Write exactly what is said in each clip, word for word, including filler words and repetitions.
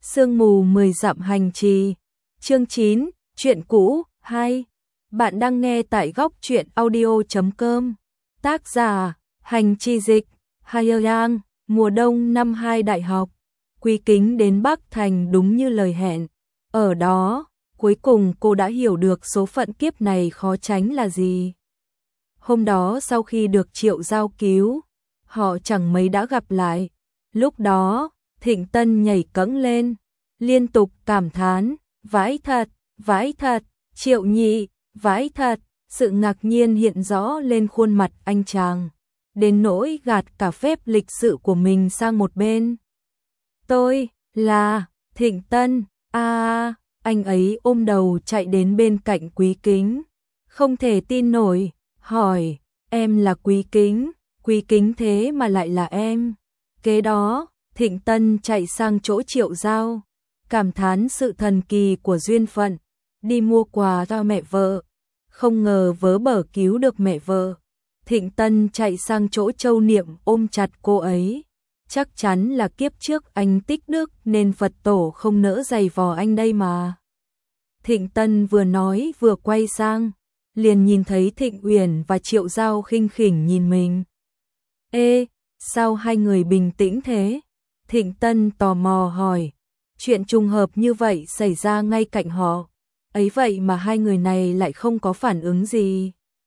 Sương mù mười dặm hành trì. Chương chín, chuyện cũ, hai. Bạn đang nghe tại góc truyện audio chấm com. Tác giả, Hành Chi Dịch, Hayang, mùa đông năm hai đại học. Quý Kính đến Bắc Thành đúng như lời hẹn. Ở đó, cuối cùng cô đã hiểu được số phận kiếp này khó tránh là gì. Hôm đó sau khi được Triệu Giao cứu, họ chẳng mấy đã gặp lại. Lúc đó, Thịnh Tân nhảy cẫng lên, liên tục cảm thán, vãi thật, vãi thật, Triệu Nhị, vãi thật. Sự ngạc nhiên hiện rõ lên khuôn mặt anh chàng, đến nỗi gạt cả phép lịch sự của mình sang một bên. Tôi, là, Thịnh Tân, a à, anh ấy ôm đầu chạy đến bên cạnh Quý Kính. Không thể tin nổi, hỏi, em là Quý Kính, Quý Kính thế mà lại là em. Kế đó, Thịnh Tân chạy sang chỗ Triệu Giao, cảm thán sự thần kỳ của duyên phận, đi mua quà cho mẹ vợ. Không ngờ vớ bở cứu được mẹ vợ. Thịnh Tân chạy sang chỗ Châu Niệm ôm chặt cô ấy. Chắc chắn là kiếp trước anh tích đức nên Phật tổ không nỡ giày vò anh đây mà. Thịnh Tân vừa nói vừa quay sang, liền nhìn thấy Thịnh Uyển và Triệu Giao khinh khỉnh nhìn mình. Ê, sao hai người bình tĩnh thế? Thịnh Tân tò mò hỏi. Chuyện trùng hợp như vậy xảy ra ngay cạnh họ. Ấy vậy mà hai người này lại không có phản ứng gì.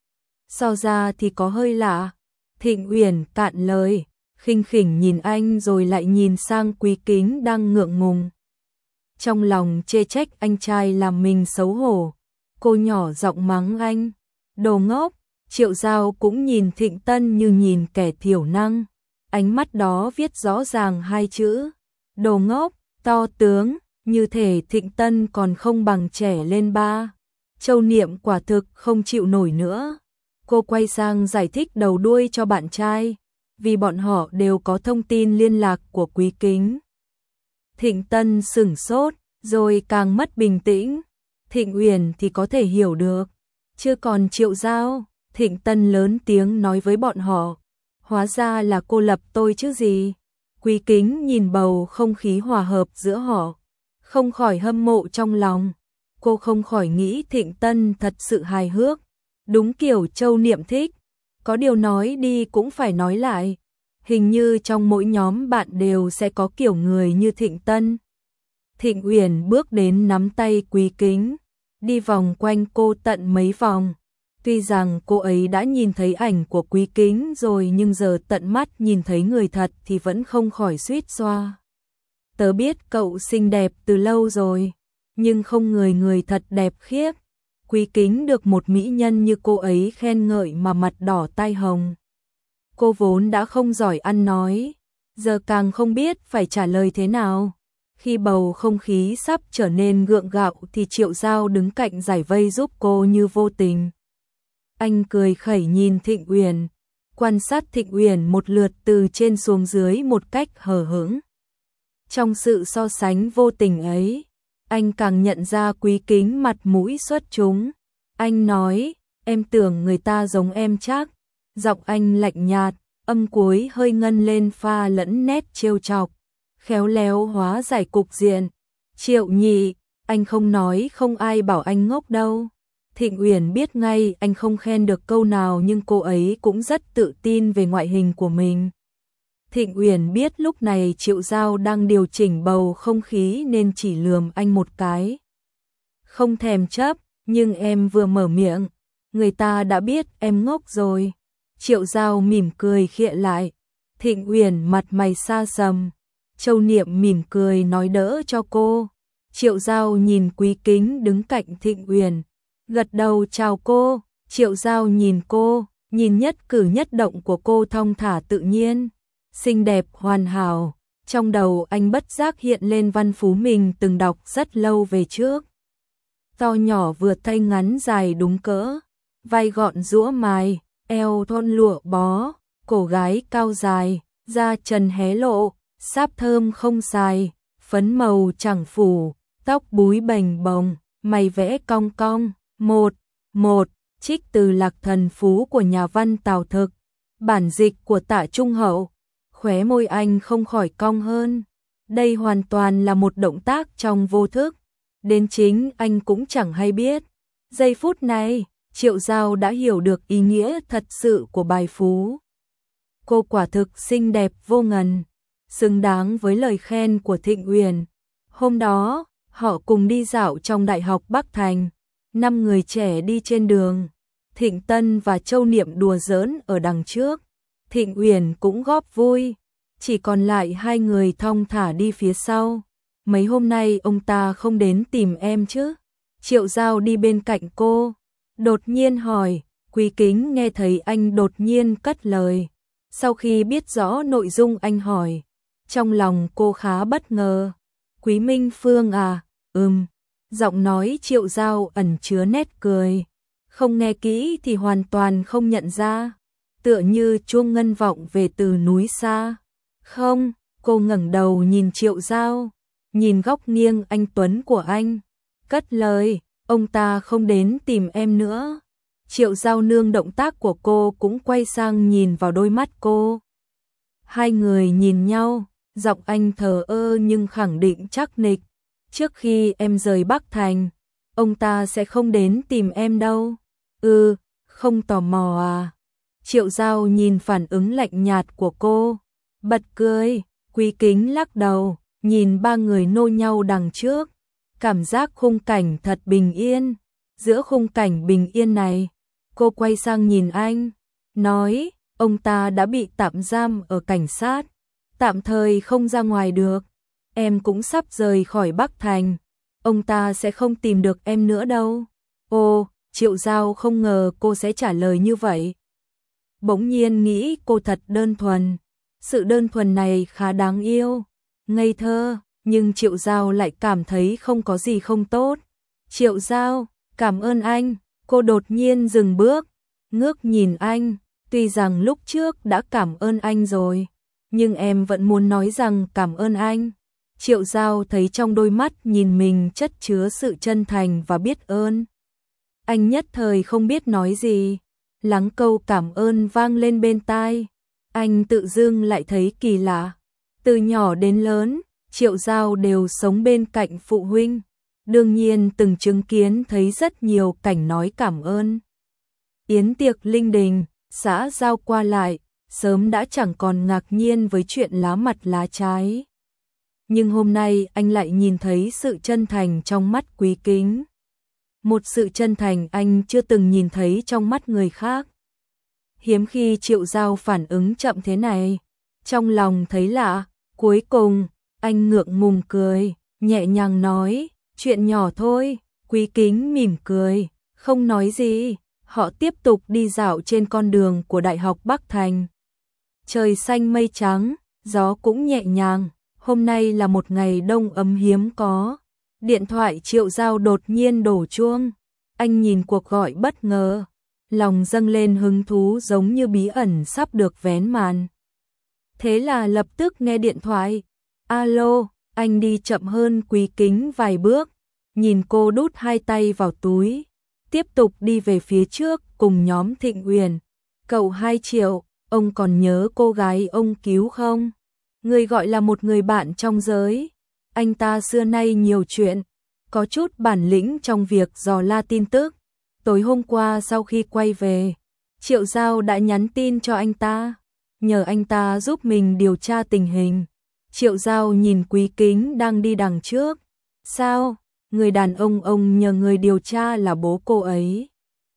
So ra thì có hơi lạ. Thịnh Uyển cạn lời, khinh khỉnh nhìn anh rồi lại nhìn sang Quý Kính đang ngượng ngùng. Trong lòng chê trách anh trai làm mình xấu hổ, cô nhỏ giọng mắng anh, đồ ngốc. Triệu Giao cũng nhìn Thịnh Tân như nhìn kẻ thiểu năng. Ánh mắt đó viết rõ ràng hai chữ, đồ ngốc, to tướng, như thể Thịnh Tân còn không bằng trẻ lên ba. Châu Niệm quả thực không chịu nổi nữa. Cô quay sang giải thích đầu đuôi cho bạn trai, vì bọn họ đều có thông tin liên lạc của Quý Kính. Thịnh Tân sửng sốt, rồi càng mất bình tĩnh. Thịnh Uyển thì có thể hiểu được, chưa còn Triệu Giao. Thịnh Tân lớn tiếng nói với bọn họ, hóa ra là cô lập tôi chứ gì. Quý Kính nhìn bầu không khí hòa hợp giữa họ, không khỏi hâm mộ trong lòng. Cô không khỏi nghĩ Thịnh Tân thật sự hài hước, đúng kiểu Châu Niệm thích. Có điều nói đi cũng phải nói lại, hình như trong mỗi nhóm bạn đều sẽ có kiểu người như Thịnh Tân. Thịnh Uyển bước đến nắm tay Quý Kính, đi vòng quanh cô tận mấy vòng. Tuy rằng cô ấy đã nhìn thấy ảnh của Quý Kính rồi nhưng giờ tận mắt nhìn thấy người thật thì vẫn không khỏi suýt xoa. Tớ biết cậu xinh đẹp từ lâu rồi, nhưng không người người thật đẹp khiếp. Quý Kính được một mỹ nhân như cô ấy khen ngợi mà mặt đỏ tai hồng. Cô vốn đã không giỏi ăn nói, giờ càng không biết phải trả lời thế nào. Khi bầu không khí sắp trở nên gượng gạo thì Triệu Giao đứng cạnh giải vây giúp cô như vô tình. Anh cười khẩy nhìn Thịnh Uyển, quan sát Thịnh Uyển một lượt từ trên xuống dưới một cách hờ hững. Trong sự so sánh vô tình ấy, anh càng nhận ra Quý Kính mặt mũi xuất chúng. Anh nói, em tưởng người ta giống em chắc. Giọng anh lạnh nhạt, âm cuối hơi ngân lên pha lẫn nét trêu chọc, khéo léo hóa giải cục diện. Triệu Nhị, anh không nói không ai bảo anh ngốc đâu. Thịnh Uyển biết ngay anh không khen được câu nào nhưng cô ấy cũng rất tự tin về ngoại hình của mình. Thịnh Uyển biết lúc này Triệu Giao đang điều chỉnh bầu không khí nên chỉ lườm anh một cái. Không thèm chấp, nhưng em vừa mở miệng, người ta đã biết em ngốc rồi. Triệu Giao mỉm cười khịa lại. Thịnh Uyển mặt mày xa sầm. Châu Niệm mỉm cười nói đỡ cho cô. Triệu Giao nhìn Quý Kính đứng cạnh Thịnh Uyển, gật đầu chào cô. Triệu Giao nhìn cô, nhìn nhất cử nhất động của cô thong thả tự nhiên, xinh đẹp hoàn hảo. Trong đầu anh bất giác hiện lên văn phú mình từng đọc rất lâu về trước. To nhỏ vừa tay ngắn dài đúng cỡ, vai gọn rũa mài, eo thon lụa bó, cổ gái cao dài, da trần hé lộ, sáp thơm không xài, phấn màu chẳng phủ, tóc búi bềnh bồng, mày vẽ cong cong. Một, một, trích từ Lạc Thần Phú của nhà văn Tào Thực, bản dịch của Tạ Trung Hậu. Khóe môi anh không khỏi cong hơn. Đây hoàn toàn là một động tác trong vô thức, đến chính anh cũng chẳng hay biết. Giây phút này, Triệu Giao đã hiểu được ý nghĩa thật sự của bài phú. Cô quả thực xinh đẹp vô ngần, xứng đáng với lời khen của Thịnh Uyển. Hôm đó, họ cùng đi dạo trong Đại học Bắc Thành, năm người trẻ đi trên đường, Thịnh Tân và Châu Niệm đùa giỡn ở đằng trước, Thịnh Uyển cũng góp vui, chỉ còn lại hai người thong thả đi phía sau. Mấy hôm nay ông ta không đến tìm em chứ? Triệu Giao đi bên cạnh cô, đột nhiên hỏi. Quý Kính nghe thấy anh đột nhiên cất lời. Sau khi biết rõ nội dung anh hỏi, trong lòng cô khá bất ngờ. Quý Minh Phương à? Ừm. Giọng nói Triệu Giao ẩn chứa nét cười. Không nghe kỹ thì hoàn toàn không nhận ra. Tựa như chuông ngân vọng về từ núi xa. Không, cô ngẩng đầu nhìn Triệu Giao, nhìn góc nghiêng anh tuấn của anh. Cất lời, ông ta không đến tìm em nữa. Triệu Giao nương động tác của cô cũng quay sang nhìn vào đôi mắt cô. Hai người nhìn nhau, giọng anh thờ ơ nhưng khẳng định chắc nịch. Trước khi em rời Bắc Thành, ông ta sẽ không đến tìm em đâu. Ừ, không tò mò à? Triệu Giao nhìn phản ứng lạnh nhạt của cô, bật cười. Quý Kính lắc đầu, nhìn ba người nô nhau đằng trước. Cảm giác khung cảnh thật bình yên. Giữa khung cảnh bình yên này, cô quay sang nhìn anh, nói, ông ta đã bị tạm giam ở cảnh sát, tạm thời không ra ngoài được. Em cũng sắp rời khỏi Bắc Thành, ông ta sẽ không tìm được em nữa đâu. Ồ, Triệu Giao không ngờ cô sẽ trả lời như vậy. Bỗng nhiên nghĩ cô thật đơn thuần. Sự đơn thuần này khá đáng yêu, ngây thơ, nhưng Triệu Giao lại cảm thấy không có gì không tốt. Triệu Giao, cảm ơn anh. Cô đột nhiên dừng bước, ngước nhìn anh. Tuy rằng lúc trước đã cảm ơn anh rồi, nhưng em vẫn muốn nói rằng cảm ơn anh. Triệu Giao thấy trong đôi mắt nhìn mình chất chứa sự chân thành và biết ơn. Anh nhất thời không biết nói gì, lắng câu cảm ơn vang lên bên tai. Anh tự dưng lại thấy kỳ lạ. Từ nhỏ đến lớn, Triệu Giao đều sống bên cạnh phụ huynh. Đương nhiên từng chứng kiến thấy rất nhiều cảnh nói cảm ơn. Yến tiệc linh đình, xã giao qua lại, sớm đã chẳng còn ngạc nhiên với chuyện lá mặt lá trái. Nhưng hôm nay anh lại nhìn thấy sự chân thành trong mắt Quý Kính. Một sự chân thành anh chưa từng nhìn thấy trong mắt người khác. Hiếm khi Triệu Giao phản ứng chậm thế này. Trong lòng thấy lạ, cuối cùng, anh ngượng ngùng cười, nhẹ nhàng nói, chuyện nhỏ thôi. Quý Kính mỉm cười, không nói gì. Họ tiếp tục đi dạo trên con đường của Đại học Bắc Thành. Trời xanh mây trắng, gió cũng nhẹ nhàng. Hôm nay là một ngày đông ấm hiếm có. Điện thoại Triệu Giao đột nhiên đổ chuông. Anh nhìn cuộc gọi bất ngờ, lòng dâng lên hứng thú giống như bí ẩn sắp được vén màn. Thế là lập tức nghe điện thoại. Alo, anh đi chậm hơn Quý Kính vài bước, nhìn cô đút hai tay vào túi, tiếp tục đi về phía trước cùng nhóm Thịnh Uyển. Cậu hai Triệu, ông còn nhớ cô gái ông cứu không? Người gọi là một người bạn trong giới. Anh ta xưa nay nhiều chuyện, có chút bản lĩnh trong việc dò la tin tức. Tối hôm qua sau khi quay về, Triệu Giao đã nhắn tin cho anh ta, nhờ anh ta giúp mình điều tra tình hình. Triệu Giao nhìn Quý Kính đang đi đằng trước. Sao? Người đàn ông ông nhờ người điều tra là bố cô ấy.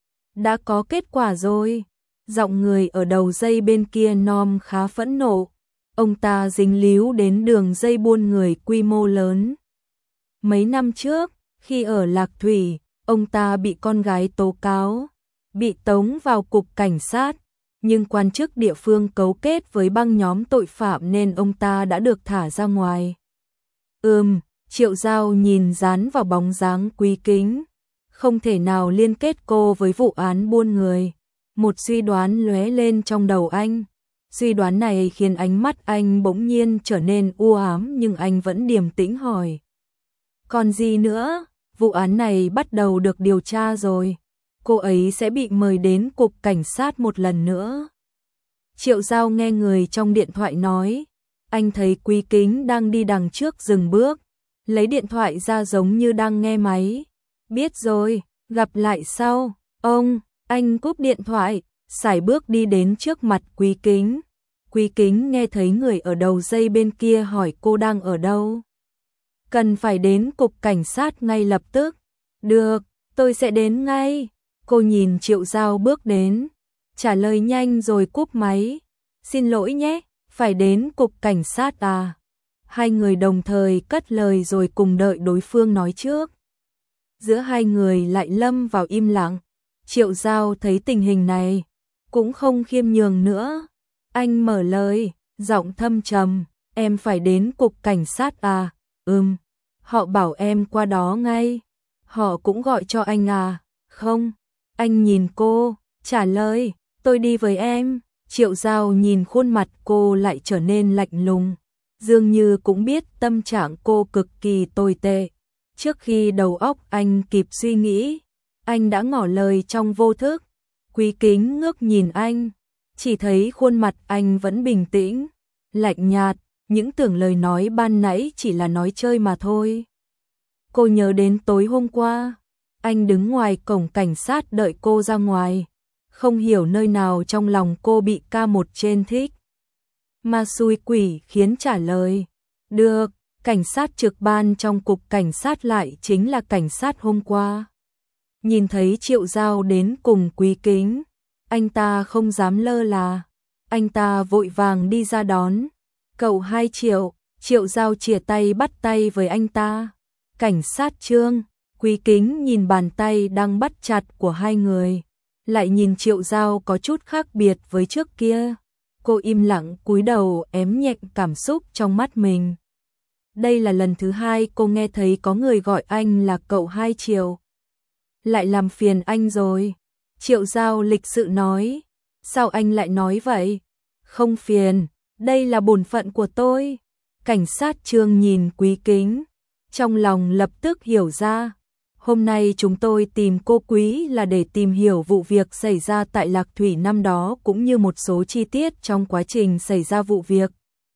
Đã có kết quả rồi. Giọng người ở đầu dây bên kia nom khá phẫn nộ. Ông ta dính líu đến đường dây buôn người quy mô lớn. Mấy năm trước, khi ở Lạc Thủy, ông ta bị con gái tố cáo, bị tống vào cục cảnh sát, nhưng quan chức địa phương cấu kết với băng nhóm tội phạm nên ông ta đã được thả ra ngoài. Ừm, Triệu Giao nhìn dán vào bóng dáng Quý Kính, không thể nào liên kết cô với vụ án buôn người. Một suy đoán lóe lên trong đầu anh. Suy đoán này khiến ánh mắt anh bỗng nhiên trở nên u ám nhưng anh vẫn điềm tĩnh hỏi. Còn gì nữa? Vụ án này bắt đầu được điều tra rồi. Cô ấy sẽ bị mời đến cục cảnh sát một lần nữa. Triệu Giao nghe người trong điện thoại nói. Anh thấy Quý Kính đang đi đằng trước dừng bước, lấy điện thoại ra giống như đang nghe máy. Biết rồi, gặp lại sau. Ông, anh cúp điện thoại, sải bước đi đến trước mặt Quý Kính. Quý Kính nghe thấy người ở đầu dây bên kia hỏi cô đang ở đâu. Cần phải đến cục cảnh sát ngay lập tức. Được, tôi sẽ đến ngay. Cô nhìn Triệu Giao bước đến, trả lời nhanh rồi cúp máy. Xin lỗi nhé, phải đến cục cảnh sát à? Hai người đồng thời cất lời rồi cùng đợi đối phương nói trước. Giữa hai người lại lâm vào im lặng. Triệu Giao thấy tình hình này, cũng không khiêm nhường nữa. Anh mở lời, giọng thâm trầm, em phải đến cục cảnh sát à? Ừm, họ bảo em qua đó ngay. Họ cũng gọi cho anh à? Không. Anh nhìn cô, trả lời, tôi đi với em. Triệu Giao nhìn khuôn mặt cô lại trở nên lạnh lùng, dường như cũng biết tâm trạng cô cực kỳ tồi tệ. Trước khi đầu óc anh kịp suy nghĩ, anh đã ngỏ lời trong vô thức. Quý Kính ngước nhìn anh, chỉ thấy khuôn mặt anh vẫn bình tĩnh, lạnh nhạt, những tưởng lời nói ban nãy chỉ là nói chơi mà thôi. Cô nhớ đến tối hôm qua, anh đứng ngoài cổng cảnh sát đợi cô ra ngoài. Không hiểu nơi nào trong lòng cô bị ca một trên thích. Mà xui quỷ khiến trả lời. Được, cảnh sát trực ban trong cục cảnh sát lại chính là cảnh sát hôm qua. Nhìn thấy Triệu Giao đến cùng Quý Kính, anh ta không dám lơ là. Anh ta vội vàng đi ra đón. Cậu hai Triệu, Triệu Giao chìa tay bắt tay với anh ta. Cảnh sát Trương, Quý Kính nhìn bàn tay đang bắt chặt của hai người, lại nhìn Triệu Giao có chút khác biệt với trước kia. Cô im lặng cúi đầu ém nhẹ cảm xúc trong mắt mình. Đây là lần thứ hai cô nghe thấy có người gọi anh là cậu hai Triệu. Lại làm phiền anh rồi. Triệu Giao lịch sự nói. Sao anh lại nói vậy? Không phiền, đây là bổn phận của tôi. Cảnh sát Trương nhìn Quý Kính, trong lòng lập tức hiểu ra. Hôm nay chúng tôi tìm cô Quý là để tìm hiểu vụ việc xảy ra tại Lạc Thủy năm đó cũng như một số chi tiết trong quá trình xảy ra vụ việc.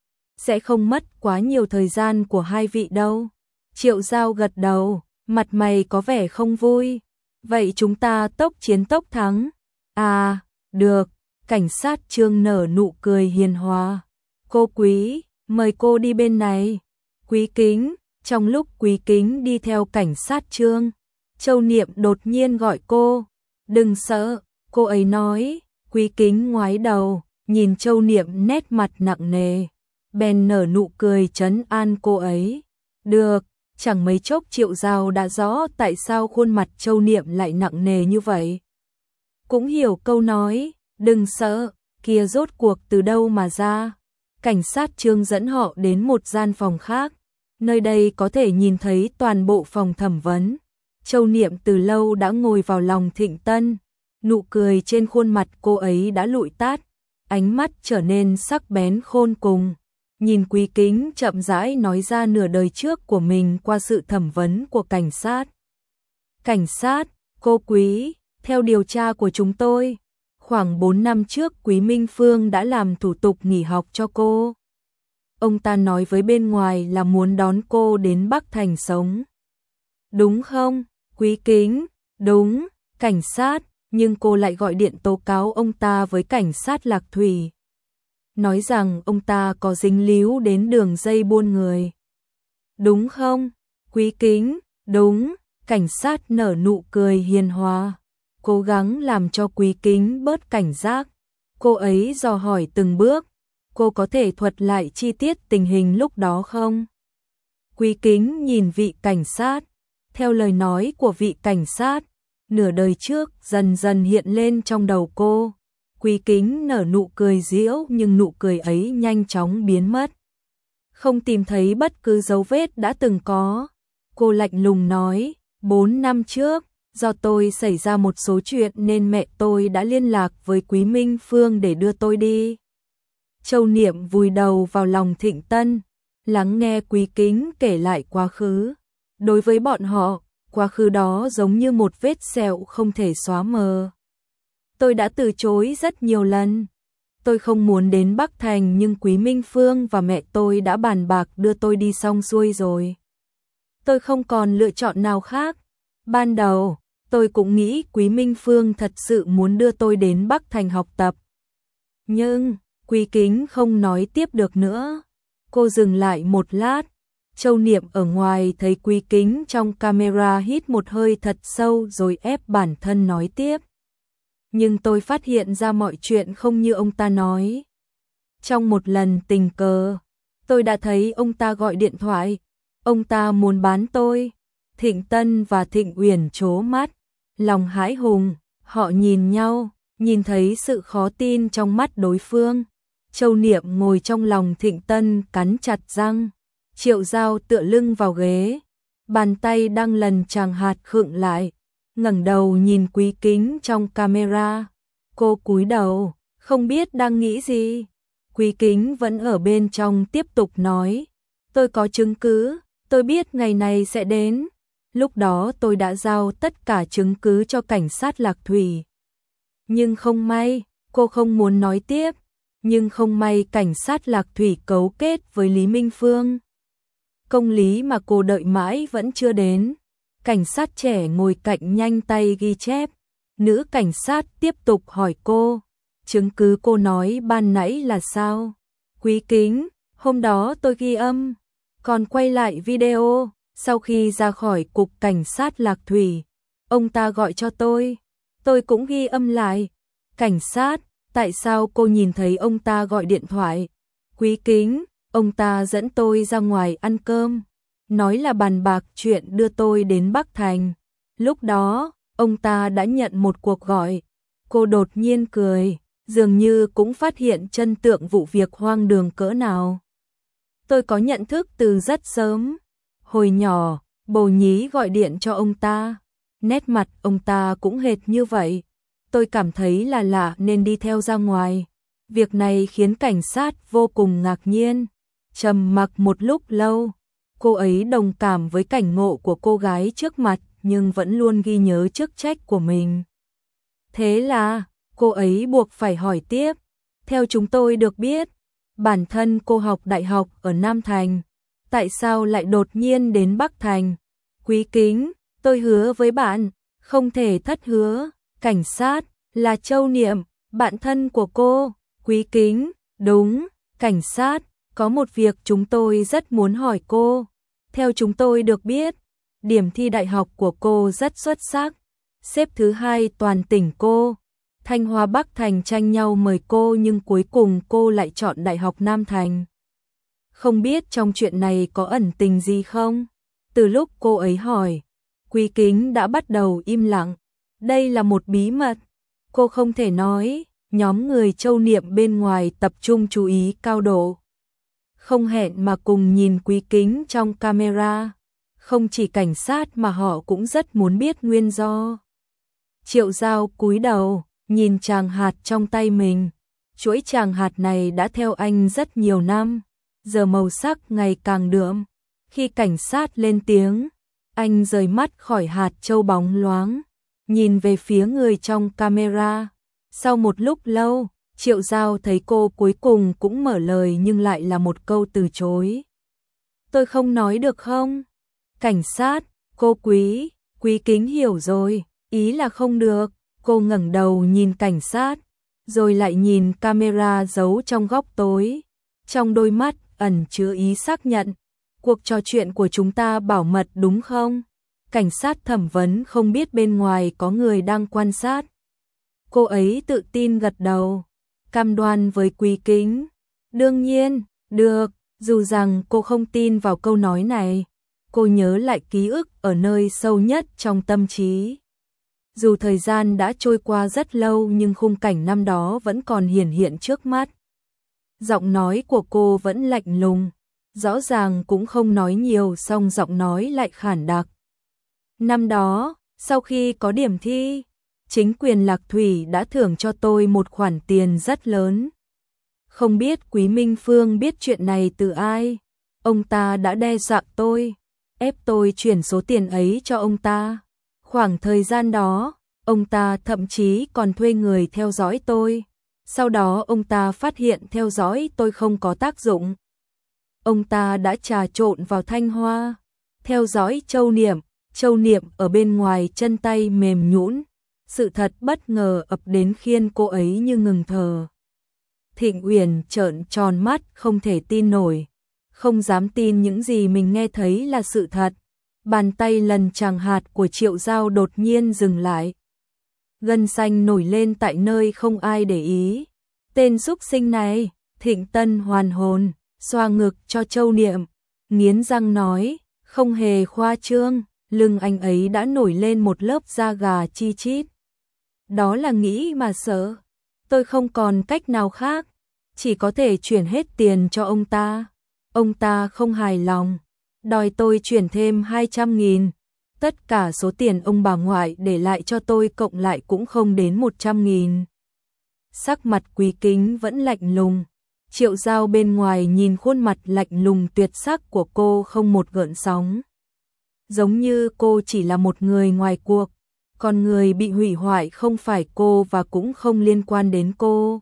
Sẽ không mất quá nhiều thời gian của hai vị đâu. Triệu Giao gật đầu, mặt mày có vẻ không vui. Vậy chúng ta tốc chiến tốc thắng. À, được. Cảnh sát Trương nở nụ cười hiền hòa. Cô Quý, mời cô đi bên này. Quý Kính. Trong lúc Quý Kính đi theo cảnh sát Trương, Châu Niệm đột nhiên gọi cô. Đừng sợ, cô ấy nói. Quý Kính ngoái đầu, nhìn Châu Niệm nét mặt nặng nề, bèn nở nụ cười trấn an cô ấy. Được, chẳng mấy chốc Triệu Giao đã rõ tại sao khuôn mặt Châu Niệm lại nặng nề như vậy. Cũng hiểu câu nói, đừng sợ, kia rốt cuộc từ đâu mà ra. Cảnh sát Trương dẫn họ đến một gian phòng khác. Nơi đây có thể nhìn thấy toàn bộ phòng thẩm vấn. Châu Niệm từ lâu đã ngồi vào lòng Thịnh Tân. Nụ cười trên khuôn mặt cô ấy đã lụi tát. Ánh mắt trở nên sắc bén khôn cùng. Nhìn Quý Kính chậm rãi nói ra nửa đời trước của mình qua sự thẩm vấn của cảnh sát. Cảnh sát, cô Quý, theo điều tra của chúng tôi, khoảng bốn năm trước Quý Minh Phương đã làm thủ tục nghỉ học cho cô. Ông ta nói với bên ngoài là muốn đón cô đến Bắc Thành sống. Đúng không, Quý Kính? Đúng, cảnh sát, nhưng cô lại gọi điện tố cáo ông ta với cảnh sát Lạc Thủy. Nói rằng ông ta có dính líu đến đường dây buôn người. Đúng không, Quý Kính? Đúng, cảnh sát nở nụ cười hiền hòa, cố gắng làm cho Quý Kính bớt cảnh giác. Cô ấy dò hỏi từng bước. Cô có thể thuật lại chi tiết tình hình lúc đó không? Quý Kính nhìn vị cảnh sát. Theo lời nói của vị cảnh sát, nửa đời trước dần dần hiện lên trong đầu cô. Quý Kính nở nụ cười giễu nhưng nụ cười ấy nhanh chóng biến mất. Không tìm thấy bất cứ dấu vết đã từng có. Cô lạnh lùng nói, bốn năm trước, do tôi xảy ra một số chuyện nên mẹ tôi đã liên lạc với Quý Minh Phương để đưa tôi đi. Châu Niệm vùi đầu vào lòng Thịnh Tân, lắng nghe Quý Kính kể lại quá khứ. Đối với bọn họ, quá khứ đó giống như một vết sẹo không thể xóa mờ. Tôi đã từ chối rất nhiều lần. Tôi không muốn đến Bắc Thành nhưng Quý Minh Phương và mẹ tôi đã bàn bạc đưa tôi đi xong xuôi rồi. Tôi không còn lựa chọn nào khác. Ban đầu, tôi cũng nghĩ Quý Minh Phương thật sự muốn đưa tôi đến Bắc Thành học tập. Nhưng, Quý Kính không nói tiếp được nữa. Cô dừng lại một lát. Châu Niệm ở ngoài thấy Quý Kính trong camera hít một hơi thật sâu rồi ép bản thân nói tiếp. Nhưng tôi phát hiện ra mọi chuyện không như ông ta nói. Trong một lần tình cờ, tôi đã thấy ông ta gọi điện thoại. Ông ta muốn bán tôi. Thịnh Tân và Thịnh Uyển trố mắt, lòng hãi hùng, họ nhìn nhau, nhìn thấy sự khó tin trong mắt đối phương. Châu Niệm ngồi trong lòng Thịnh Tân cắn chặt răng, Triệu Giao tựa lưng vào ghế, bàn tay đang lần chàng hạt khựng lại, ngẩng đầu nhìn Quý Kính trong camera. Cô cúi đầu, không biết đang nghĩ gì. Quý Kính vẫn ở bên trong tiếp tục nói, tôi có chứng cứ, tôi biết ngày này sẽ đến. Lúc đó tôi đã giao tất cả chứng cứ cho cảnh sát Lạc Thủy. Nhưng không may, cô không muốn nói tiếp, nhưng không may cảnh sát Lạc Thủy cấu kết với Lý Minh Phương. Công lý mà cô đợi mãi vẫn chưa đến. Cảnh sát trẻ ngồi cạnh nhanh tay ghi chép. Nữ cảnh sát tiếp tục hỏi cô, chứng cứ cô nói ban nãy là sao? Quý Kính, hôm đó tôi ghi âm, còn quay lại video. Sau khi ra khỏi cục cảnh sát Lạc Thủy, ông ta gọi cho tôi, tôi cũng ghi âm lại. Cảnh sát, tại sao cô nhìn thấy ông ta gọi điện thoại? Quý Kính, ông ta dẫn tôi ra ngoài ăn cơm, nói là bàn bạc chuyện đưa tôi đến Bắc Thành. Lúc đó, ông ta đã nhận một cuộc gọi. Cô đột nhiên cười, dường như cũng phát hiện chân tượng vụ việc hoang đường cỡ nào. Tôi có nhận thức từ rất sớm. Hồi nhỏ, bồ nhí gọi điện cho ông ta, nét mặt ông ta cũng hệt như vậy. Tôi cảm thấy là lạ nên đi theo ra ngoài. Việc này khiến cảnh sát vô cùng ngạc nhiên. Trầm mặc một lúc lâu, cô ấy đồng cảm với cảnh ngộ của cô gái trước mặt nhưng vẫn luôn ghi nhớ chức trách của mình. Thế là, cô ấy buộc phải hỏi tiếp. Theo chúng tôi được biết, bản thân cô học đại học ở Nam Thành. Tại sao lại đột nhiên đến Bắc Thành? Quý Kính, tôi hứa với bạn, không thể thất hứa. Cảnh sát, là Châu Niệm, bạn thân của cô. Quý Kính, đúng. Cảnh sát, có một việc chúng tôi rất muốn hỏi cô. Theo chúng tôi được biết, điểm thi đại học của cô rất xuất sắc, xếp thứ hai toàn tỉnh cô. Thanh Hoa Bắc Thành tranh nhau mời cô nhưng cuối cùng cô lại chọn Đại học Nam Thành. Không biết trong chuyện này có ẩn tình gì không? Từ lúc cô ấy hỏi, Quý Kính đã bắt đầu im lặng. Đây là một bí mật, cô không thể nói. Nhóm người Châu Niệm bên ngoài tập trung chú ý cao độ, không hẹn mà cùng nhìn Quý Kính trong camera. Không chỉ cảnh sát mà họ cũng rất muốn biết nguyên do. Triệu Giao cúi đầu, nhìn tràng hạt trong tay mình. Chuỗi tràng hạt này đã theo anh rất nhiều năm, giờ màu sắc ngày càng đượm. Khi cảnh sát lên tiếng, anh rời mắt khỏi hạt châu bóng loáng, nhìn về phía người trong camera. Sau một lúc lâu, Triệu Giao thấy cô cuối cùng cũng mở lời nhưng lại là một câu từ chối. Tôi không nói được không? Cảnh sát, cô Quý, Quý Kính hiểu rồi, ý là không được. Cô ngẩng đầu nhìn cảnh sát, rồi lại nhìn camera giấu trong góc tối. Trong đôi mắt ẩn chứa ý xác nhận. Cuộc trò chuyện của chúng ta bảo mật đúng không? Cảnh sát thẩm vấn không biết bên ngoài có người đang quan sát. Cô ấy tự tin gật đầu, cam đoan với Quý Kính. Đương nhiên, được, dù rằng cô không tin vào câu nói này. Cô nhớ lại ký ức ở nơi sâu nhất trong tâm trí. Dù thời gian đã trôi qua rất lâu nhưng khung cảnh năm đó vẫn còn hiển hiện trước mắt. Giọng nói của cô vẫn lạnh lùng, rõ ràng cũng không nói nhiều song giọng nói lại khản đặc. Năm đó, sau khi có điểm thi, chính quyền Lạc Thủy đã thưởng cho tôi một khoản tiền rất lớn. Không biết Quý Minh Phương biết chuyện này từ ai, ông ta đã đe dọa tôi, ép tôi chuyển số tiền ấy cho ông ta. Khoảng thời gian đó, ông ta thậm chí còn thuê người theo dõi tôi. Sau đó ông ta phát hiện theo dõi tôi không có tác dụng. Ông ta đã trà trộn vào Thanh Hoa, theo dõi Châu Niệm, Châu Niệm ở bên ngoài chân tay mềm nhũn. Sự thật bất ngờ ập đến khiến cô ấy như ngừng thở. Thịnh Uyển trợn tròn mắt không thể tin nổi, không dám tin những gì mình nghe thấy là sự thật. Bàn tay lần chàng hạt của Triệu Giao đột nhiên dừng lại. Gân xanh nổi lên tại nơi không ai để ý. Tên xúc sinh này, Thịnh Tân hoàn hồn, xoa ngực cho Châu Niệm, nghiến răng nói, không hề khoa trương, lưng anh ấy đã nổi lên một lớp da gà chi chít. Đó là nghĩ mà sợ, tôi không còn cách nào khác, chỉ có thể chuyển hết tiền cho ông ta. Ông ta không hài lòng, đòi tôi chuyển thêm hai trăm nghìn. Tất cả số tiền ông bà ngoại để lại cho tôi cộng lại cũng không đến một trăm nghìn. Sắc mặt Quý Kính vẫn lạnh lùng. Triệu Giao bên ngoài nhìn khuôn mặt lạnh lùng tuyệt sắc của cô không một gợn sóng. Giống như cô chỉ là một người ngoài cuộc, còn người bị hủy hoại không phải cô và cũng không liên quan đến cô.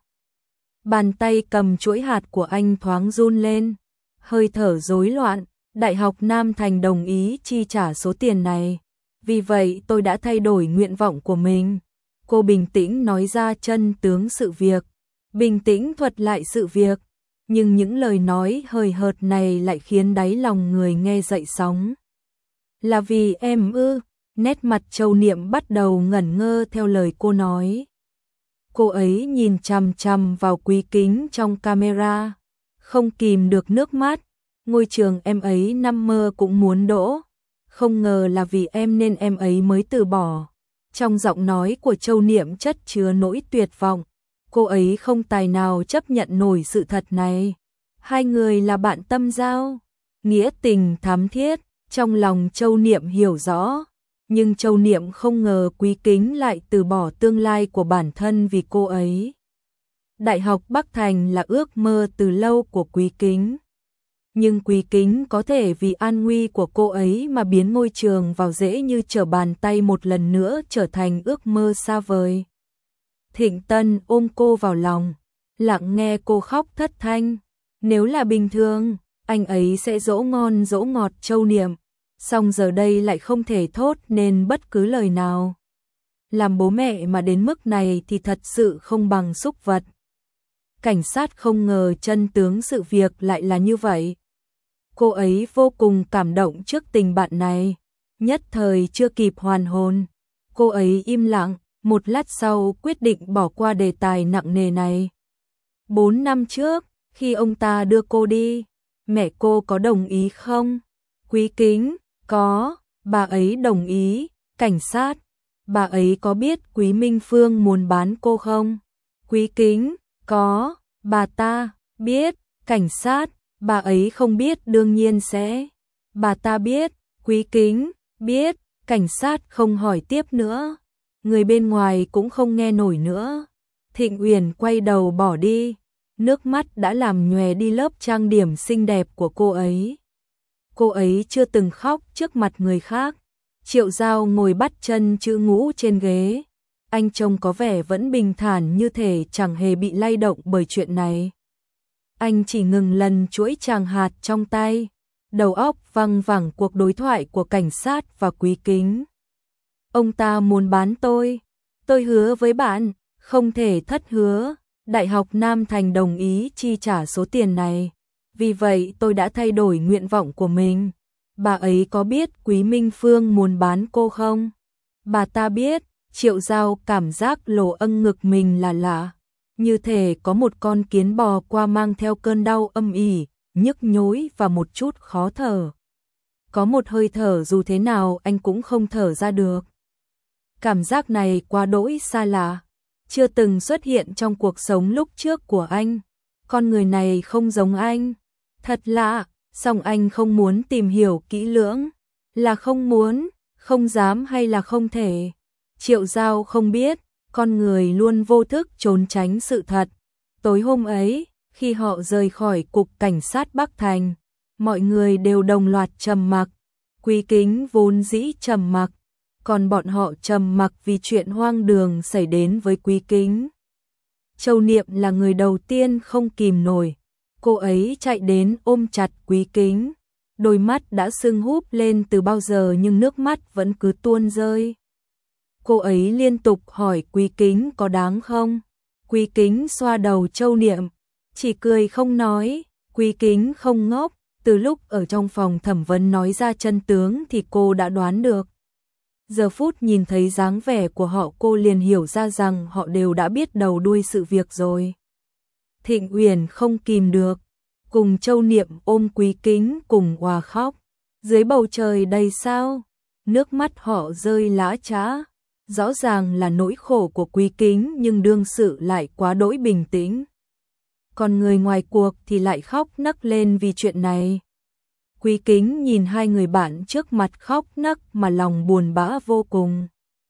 Bàn tay cầm chuỗi hạt của anh thoáng run lên, hơi thở rối loạn. Đại học Nam Thành đồng ý chi trả số tiền này, vì vậy tôi đã thay đổi nguyện vọng của mình. Cô bình tĩnh nói ra chân tướng sự việc, bình tĩnh thuật lại sự việc, nhưng những lời nói hời hợt này lại khiến đáy lòng người nghe dậy sóng. Là vì em ư? Nét mặt Châu Niệm bắt đầu ngẩn ngơ theo lời cô nói. Cô ấy nhìn chằm chằm vào Quý Kính trong camera, không kìm được nước mắt. Ngôi trường em ấy năm mơ cũng muốn đỗ, không ngờ là vì em nên em ấy mới từ bỏ. Trong giọng nói của Châu Niệm chất chứa nỗi tuyệt vọng, cô ấy không tài nào chấp nhận nổi sự thật này. Hai người là bạn tâm giao, nghĩa tình thắm thiết, trong lòng Châu Niệm hiểu rõ, nhưng Châu Niệm không ngờ Quý Kính lại từ bỏ tương lai của bản thân vì cô ấy. Đại học Bắc Thành là ước mơ từ lâu của Quý Kính. Nhưng Quý Kính có thể vì an nguy của cô ấy mà biến ngôi trường vào dễ như trở bàn tay một lần nữa trở thành ước mơ xa vời. Thịnh Tân ôm cô vào lòng, lặng nghe cô khóc thất thanh. Nếu là bình thường, anh ấy sẽ dỗ ngon dỗ ngọt Châu Niệm, song giờ đây lại không thể thốt nên bất cứ lời nào. Làm bố mẹ mà đến mức này thì thật sự không bằng súc vật. Cảnh sát không ngờ chân tướng sự việc lại là như vậy. Cô ấy vô cùng cảm động trước tình bạn này, nhất thời chưa kịp hoàn hồn. Cô ấy im lặng, một lát sau quyết định bỏ qua đề tài nặng nề này. Bốn năm trước, khi ông ta đưa cô đi, mẹ cô có đồng ý không? Quý Kính, có, bà ấy đồng ý. Cảnh sát, bà ấy có biết Quý Minh Phương muốn bán cô không? Quý Kính, có, bà ta biết. Cảnh sát, bà ấy không biết đương nhiên sẽ. Bà ta biết. Quý Kính, biết. Cảnh sát không hỏi tiếp nữa. Người bên ngoài cũng không nghe nổi nữa. Thịnh Uyển quay đầu bỏ đi. Nước mắt đã làm nhòe đi lớp trang điểm xinh đẹp của cô ấy. Cô ấy chưa từng khóc trước mặt người khác. Triệu Giao ngồi bắt chân chữ ngũ trên ghế. Anh trông có vẻ vẫn bình thản như thể chẳng hề bị lay động bởi chuyện này. Anh chỉ ngừng lần chuỗi tràng hạt trong tay. Đầu óc văng vẳng cuộc đối thoại của cảnh sát và Quý Kính. Ông ta muốn bán tôi. Tôi hứa với bạn, không thể thất hứa. Đại học Nam Thành đồng ý chi trả số tiền này. Vì vậy tôi đã thay đổi nguyện vọng của mình. Bà ấy có biết Quý Minh Phương muốn bán cô không? Bà ta biết. Triệu Giao cảm giác lồ âng ngực mình là lạ. Như thể có một con kiến bò qua mang theo cơn đau âm ỉ, nhức nhối và một chút khó thở. Có một hơi thở dù thế nào anh cũng không thở ra được. Cảm giác này quá đỗi xa lạ, chưa từng xuất hiện trong cuộc sống lúc trước của anh. Con người này không giống anh. Thật lạ, song anh không muốn tìm hiểu kỹ lưỡng. Là không muốn, không dám hay là không thể. Triệu Giao không biết, con người luôn vô thức trốn tránh sự thật. Tối hôm ấy, khi họ rời khỏi cục cảnh sát Bắc Thành, mọi người đều đồng loạt trầm mặc. Quý Kính vốn dĩ trầm mặc, còn bọn họ trầm mặc vì chuyện hoang đường xảy đến với Quý Kính. Châu Niệm là người đầu tiên không kìm nổi, cô ấy chạy đến ôm chặt Quý Kính, đôi mắt đã sưng húp lên từ bao giờ nhưng nước mắt vẫn cứ tuôn rơi. Cô ấy liên tục hỏi Quý Kính có đáng không? Quý Kính xoa đầu Châu Niệm, chỉ cười không nói. Quý Kính không ngốc, từ lúc ở trong phòng thẩm vấn nói ra chân tướng thì cô đã đoán được. Giờ phút nhìn thấy dáng vẻ của họ cô liền hiểu ra rằng họ đều đã biết đầu đuôi sự việc rồi. Thịnh Uyển không kìm được, cùng Châu Niệm ôm Quý Kính cùng òa khóc. Dưới bầu trời đầy sao, nước mắt họ rơi lã chã. Rõ ràng là nỗi khổ của Quý Kính nhưng đương sự lại quá đỗi bình tĩnh. Còn người ngoài cuộc thì lại khóc nấc lên vì chuyện này. Quý Kính nhìn hai người bạn trước mặt khóc nấc mà lòng buồn bã vô cùng.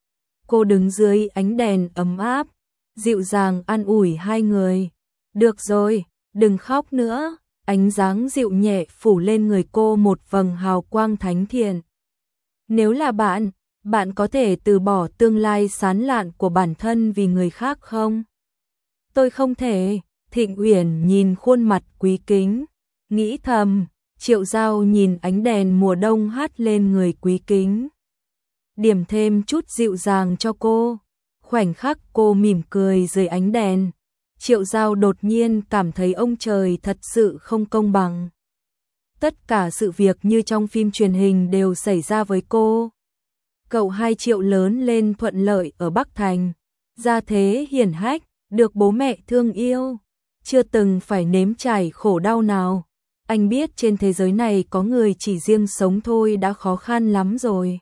Cô đứng dưới ánh đèn ấm áp, dịu dàng an ủi hai người. Được rồi, đừng khóc nữa. Ánh dáng dịu nhẹ phủ lên người cô một vầng hào quang thánh thiện. Nếu là bạn, bạn có thể từ bỏ tương lai sáng lạn của bản thân vì người khác không? Tôi không thể. Thịnh Uyển nhìn khuôn mặt Quý Kính, nghĩ thầm. Triệu Giao nhìn ánh đèn mùa đông hát lên người Quý Kính, điểm thêm chút dịu dàng cho cô. Khoảnh khắc cô mỉm cười dưới ánh đèn, Triệu Giao đột nhiên cảm thấy ông trời thật sự không công bằng. Tất cả sự việc như trong phim truyền hình đều xảy ra với cô. Cậu hai Triệu lớn lên thuận lợi ở Bắc Thành, gia thế hiển hách, được bố mẹ thương yêu, chưa từng phải nếm trải khổ đau nào. Anh biết trên thế giới này có người chỉ riêng sống thôi đã khó khăn lắm rồi.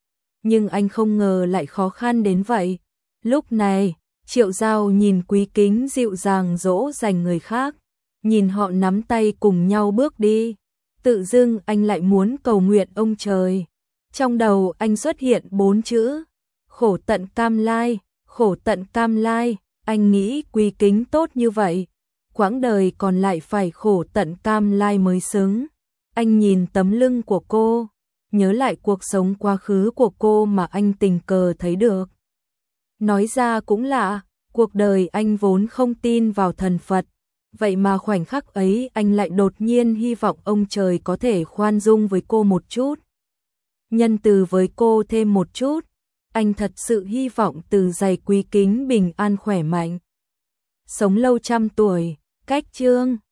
Nhưng anh không ngờ lại khó khăn đến vậy. Lúc này, Triệu Giao nhìn Quý Kính dịu dàng dỗ dành người khác, nhìn họ nắm tay cùng nhau bước đi. Tự dưng anh lại muốn cầu nguyện ông trời. Trong đầu anh xuất hiện bốn chữ: khổ tận cam lai, khổ tận cam lai. Anh nghĩ Quý Kính tốt như vậy, quãng đời còn lại phải khổ tận cam lai mới xứng. Anh nhìn tấm lưng của cô, nhớ lại cuộc sống quá khứ của cô mà anh tình cờ thấy được. Nói ra cũng lạ, cuộc đời anh vốn không tin vào thần Phật, vậy mà khoảnh khắc ấy anh lại đột nhiên hy vọng ông trời có thể khoan dung với cô một chút, nhân từ với cô thêm một chút. Anh thật sự hy vọng từ giày Quý Kính bình an khỏe mạnh, sống lâu trăm tuổi. Cách chương